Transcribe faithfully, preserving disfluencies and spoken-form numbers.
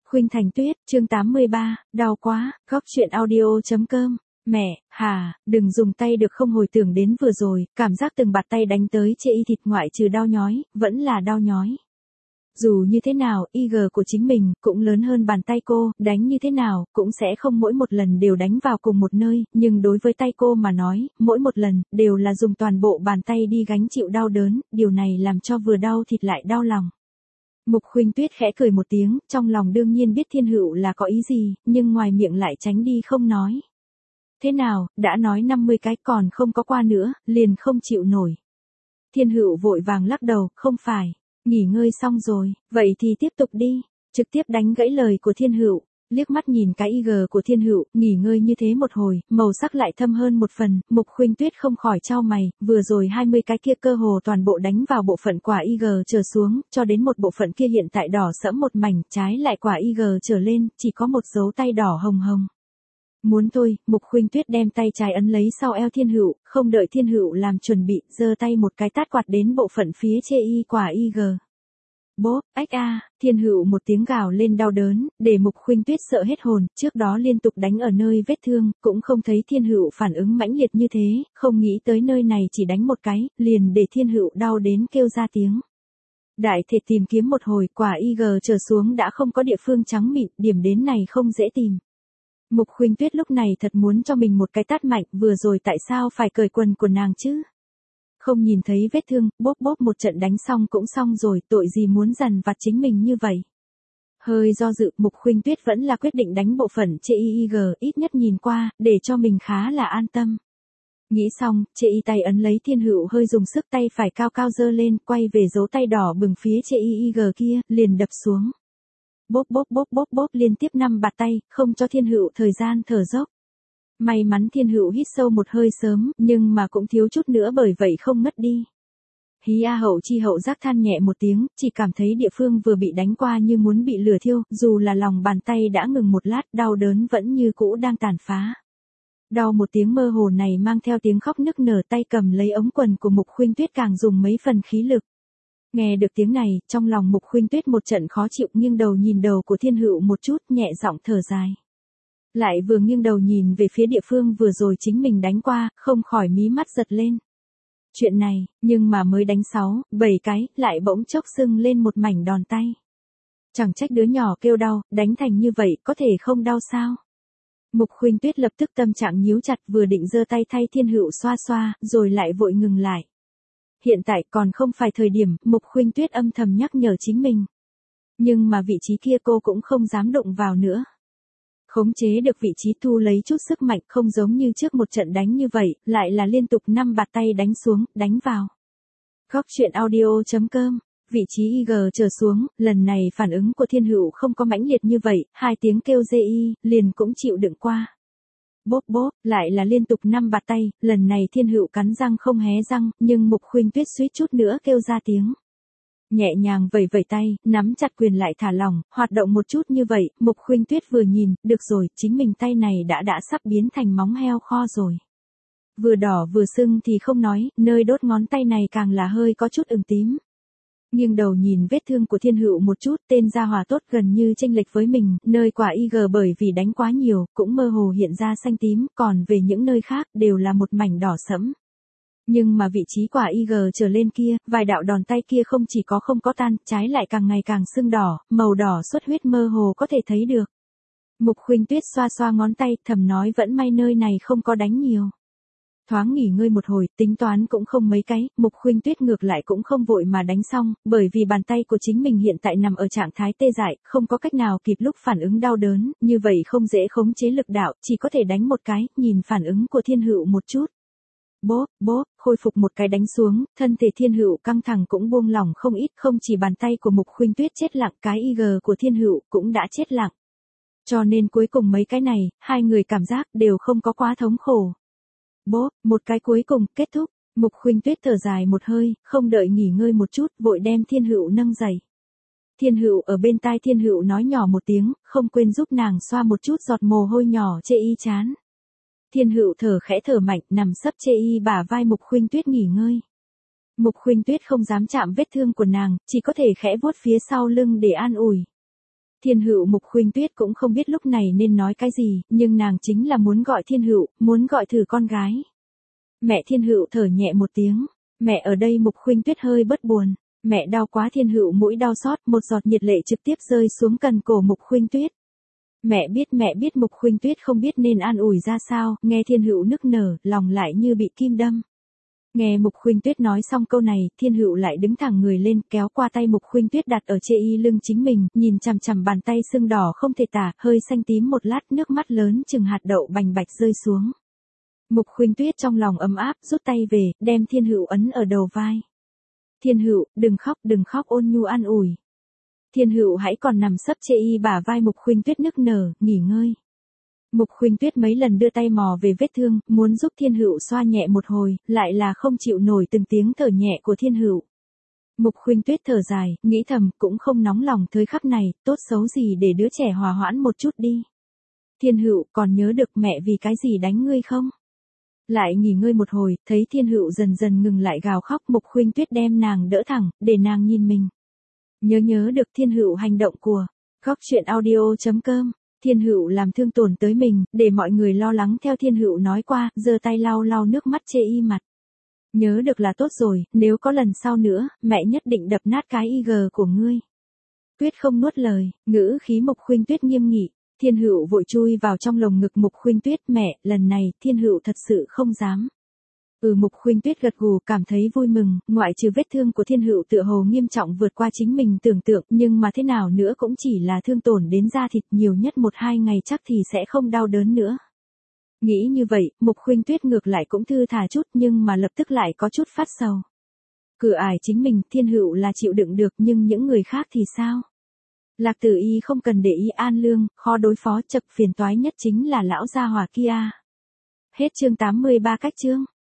Khuynh Thành Tuyết, chương tám mươi ba, đau quá, góc chuyện audio.com. Mẹ, hà, đừng dùng tay được không hồi tưởng đến vừa rồi, cảm giác từng bạt tay đánh tới chê y thịt ngoại trừ đau nhói, vẫn là đau nhói. Dù như thế nào, i giê của chính mình, cũng lớn hơn bàn tay cô, đánh như thế nào, cũng sẽ không mỗi một lần đều đánh vào cùng một nơi, nhưng đối với tay cô mà nói, mỗi một lần, đều là dùng toàn bộ bàn tay đi gánh chịu đau đớn, điều này làm cho vừa đau thịt lại đau lòng. Mục Khuynh Tuyết khẽ cười một tiếng, trong lòng đương nhiên biết Thiên Hữu là có ý gì, nhưng ngoài miệng lại tránh đi không nói. Thế nào, đã nói năm mươi cái còn không có qua nữa, liền không chịu nổi. Thiên Hữu vội vàng lắc đầu, không phải, nghỉ ngơi xong rồi, vậy thì tiếp tục đi, trực tiếp đánh gãy lời của Thiên Hữu. Liếc mắt nhìn cái i giê của Thiên Hữu, nghỉ ngơi như thế một hồi, màu sắc lại thâm hơn một phần, Mục Khuynh Tuyết không khỏi chau mày, vừa rồi hai mươi cái kia cơ hồ toàn bộ đánh vào bộ phận quả i giê trở xuống, cho đến một bộ phận kia hiện tại đỏ sẫm một mảnh, trái lại quả i giê trở lên, chỉ có một dấu tay đỏ hồng hồng. Muốn thôi, Mục Khuynh Tuyết đem tay trái ấn lấy sau eo Thiên Hữu, không đợi Thiên Hữu làm chuẩn bị, giơ tay một cái tát quạt đến bộ phận phía chê y quả i giê. Bốp, ách a, Thiên Hữu một tiếng gào lên đau đớn, để Mục Khuynh Tuyết sợ hết hồn, trước đó liên tục đánh ở nơi vết thương, cũng không thấy Thiên Hữu phản ứng mãnh liệt như thế, không nghĩ tới nơi này chỉ đánh một cái, liền để Thiên Hữu đau đến kêu ra tiếng. Đại thể tìm kiếm một hồi, quả i giê trở xuống đã không có địa phương trắng mịn, điểm đến này không dễ tìm. Mục Khuynh Tuyết lúc này thật muốn cho mình một cái tát mạnh, vừa rồi tại sao phải cởi quần của nàng chứ? Không nhìn thấy vết thương, bốp bốp một trận đánh xong cũng xong rồi, tội gì muốn dằn vặt chính mình như vậy. Hơi do dự, Mục Khuynh Tuyết vẫn là quyết định đánh bộ phận chê i giê, ít nhất nhìn qua, để cho mình khá là an tâm. Nghĩ xong, chê y tay ấn lấy Thiên Hữu hơi dùng sức tay phải cao cao dơ lên, quay về dấu tay đỏ bừng phía chê i giê kia, liền đập xuống. Bốp bốp bốp bốp bốp liên tiếp năm bạt tay, không cho Thiên Hữu thời gian thở dốc. May mắn Thiên Hữu hít sâu một hơi sớm, nhưng mà cũng thiếu chút nữa bởi vậy không ngất đi. Hí a hậu chi hậu giác than nhẹ một tiếng, chỉ cảm thấy địa phương vừa bị đánh qua như muốn bị lửa thiêu, dù là lòng bàn tay đã ngừng một lát, đau đớn vẫn như cũ đang tàn phá. Đau một tiếng mơ hồ này mang theo tiếng khóc nức nở, tay cầm lấy ống quần của Mục Khuynh Tuyết càng dùng mấy phần khí lực. Nghe được tiếng này, trong lòng Mục Khuynh Tuyết một trận khó chịu, nghiêng đầu nhìn đầu của Thiên Hữu một chút, nhẹ giọng thở dài. Lại vừa nghiêng đầu nhìn về phía địa phương vừa rồi chính mình đánh qua, không khỏi mí mắt giật lên. Chuyện này, nhưng mà mới đánh sáu, bảy cái, lại bỗng chốc sưng lên một mảnh đòn tay. Chẳng trách đứa nhỏ kêu đau, đánh thành như vậy, có thể không đau sao? Mục Khuynh Tuyết lập tức tâm trạng nhíu chặt, vừa định giơ tay thay Thiên Hữu xoa xoa, rồi lại vội ngừng lại. Hiện tại còn không phải thời điểm, Mục Khuynh Tuyết âm thầm nhắc nhở chính mình. Nhưng mà vị trí kia cô cũng không dám đụng vào nữa. Khống chế được vị trí, thu lấy chút sức mạnh, không giống như trước một trận đánh như vậy, lại là liên tục năm bạt tay đánh xuống, đánh vào. Góc chuyện audio.com, vị trí i giê trở xuống, lần này phản ứng của Thiên Hữu không có mãnh liệt như vậy, hai tiếng kêu dê y, liền cũng chịu đựng qua. Bốp bốp, lại là liên tục năm bạt tay, lần này Thiên Hữu cắn răng không hé răng, nhưng Mục Khuynh Tuyết suýt chút nữa kêu ra tiếng. Nhẹ nhàng vẩy vẩy tay, nắm chặt quyền lại thả lỏng, hoạt động một chút như vậy, Mục Khuynh Tuyết vừa nhìn, được rồi, chính mình tay này đã đã sắp biến thành móng heo kho rồi. Vừa đỏ vừa sưng thì không nói, nơi đốt ngón tay này càng là hơi có chút ửng tím. Nghiêng đầu nhìn vết thương của Thiên Hữu một chút, tên gia hỏa tốt gần như chênh lệch với mình, nơi quả i giê bởi vì đánh quá nhiều, cũng mơ hồ hiện ra xanh tím, còn về những nơi khác, đều là một mảnh đỏ sẫm. Nhưng mà vị trí quả i giê trở lên kia, vài đạo đòn tay kia không chỉ có không có tan, trái lại càng ngày càng sưng đỏ, màu đỏ xuất huyết mơ hồ có thể thấy được. Mục Khuynh Tuyết xoa xoa ngón tay, thầm nói vẫn may nơi này không có đánh nhiều. Thoáng nghỉ ngơi một hồi, tính toán cũng không mấy cái, Mục Khuynh Tuyết ngược lại cũng không vội mà đánh xong, bởi vì bàn tay của chính mình hiện tại nằm ở trạng thái tê dại, không có cách nào kịp lúc phản ứng đau đớn, như vậy không dễ khống chế lực đạo, chỉ có thể đánh một cái, nhìn phản ứng của Thiên Hữu một chút. Bốp, bốp, khôi phục một cái đánh xuống, thân thể Thiên Hữu căng thẳng cũng buông lỏng không ít, không chỉ bàn tay của Mục Khuynh Tuyết chết lặng, cái i giê của Thiên Hữu cũng đã chết lặng. Cho nên cuối cùng mấy cái này, hai người cảm giác đều không có quá thống khổ. Bốp, một cái cuối cùng, kết thúc, Mục Khuynh Tuyết thở dài một hơi, không đợi nghỉ ngơi một chút, vội đem Thiên Hữu nâng dậy. Thiên Hữu ở bên tai Thiên Hữu nói nhỏ một tiếng, không quên giúp nàng xoa một chút giọt mồ hôi nhỏ chê y chán. Thiên Hữu thở khẽ thở mạnh, nằm sấp chê y bả vai Mục Khuynh Tuyết nghỉ ngơi. Mục Khuynh Tuyết không dám chạm vết thương của nàng, chỉ có thể khẽ vuốt phía sau lưng để an ủi. Thiên Hựu Mục Khuynh Tuyết cũng không biết lúc này nên nói cái gì, nhưng nàng chính là muốn gọi Thiên Hựu, muốn gọi thử con gái. Mẹ. Thiên Hựu thở nhẹ một tiếng. Mẹ ở đây. Mục Khuynh Tuyết hơi bớt buồn. Mẹ đau quá. Thiên Hựu mũi đau xót, một giọt nhiệt lệ trực tiếp rơi xuống cần cổ Mục Khuynh Tuyết. Mẹ biết. Mẹ biết. Mục Khuynh Tuyết không biết nên an ủi ra sao, nghe Thiên Hựu nức nở, lòng lại như bị kim đâm. Nghe Mục Khuynh Tuyết nói xong câu này, Thiên Hựu lại đứng thẳng người lên, kéo qua tay Mục Khuynh Tuyết đặt ở trên y lưng chính mình, nhìn chằm chằm bàn tay sưng đỏ không thể tả, hơi xanh tím một lát, nước mắt lớn chừng hạt đậu bành bạch rơi xuống. Mục Khuynh Tuyết trong lòng ấm áp, rút tay về, đem Thiên Hựu ấn ở đầu vai. Thiên Hựu, đừng khóc, đừng khóc, ôn nhu an ủi. Thiên Hựu hãy còn nằm sấp trên y bả vai Mục Khuynh Tuyết nức nở, nghỉ ngơi. Mục Khuynh Tuyết mấy lần đưa tay mò về vết thương, muốn giúp Thiên Hựu xoa nhẹ một hồi, lại là không chịu nổi từng tiếng thở nhẹ của Thiên Hựu. Mục Khuynh Tuyết thở dài, nghĩ thầm, cũng không nóng lòng thời khắc này, tốt xấu gì để đứa trẻ hòa hoãn một chút đi. Thiên Hựu, còn nhớ được mẹ vì cái gì đánh ngươi không? Lại nghỉ ngơi một hồi, thấy Thiên Hựu dần dần ngừng lại gào khóc, Mục Khuynh Tuyết đem nàng đỡ thẳng, để nàng nhìn mình. Nhớ nhớ được Thiên Hựu hành động của Góc Chuyện Audio chấm com. Thiên Hựu làm thương tổn tới mình, để mọi người lo lắng theo Thiên Hựu nói qua, giơ tay lau lau nước mắt chê y mặt. Nhớ được là tốt rồi, nếu có lần sau nữa, mẹ nhất định đập nát cái y gờ của ngươi. Tuyết không nuốt lời, ngữ khí Mục Khuynh Tuyết nghiêm nghị. Thiên Hựu vội chui vào trong lồng ngực Mục Khuynh Tuyết. Mẹ, lần này, Thiên Hựu thật sự không dám. Ừ. Mục Khuynh Tuyết gật gù, cảm thấy vui mừng, ngoại trừ vết thương của Thiên Hựu tựa hồ nghiêm trọng vượt qua chính mình tưởng tượng, nhưng mà thế nào nữa cũng chỉ là thương tổn đến da thịt, nhiều nhất một hai ngày chắc thì sẽ không đau đớn nữa. Nghĩ như vậy, Mục Khuynh Tuyết ngược lại cũng thư thả chút, nhưng mà lập tức lại có chút phát sầu. Cửa ải chính mình, Thiên Hựu là chịu đựng được, nhưng những người khác thì sao? Lạc Tử Y không cần để ý An Lương, khó đối phó, chập phiền toái nhất chính là lão gia hỏa kia. Hết chương tám mươi ba cách chương.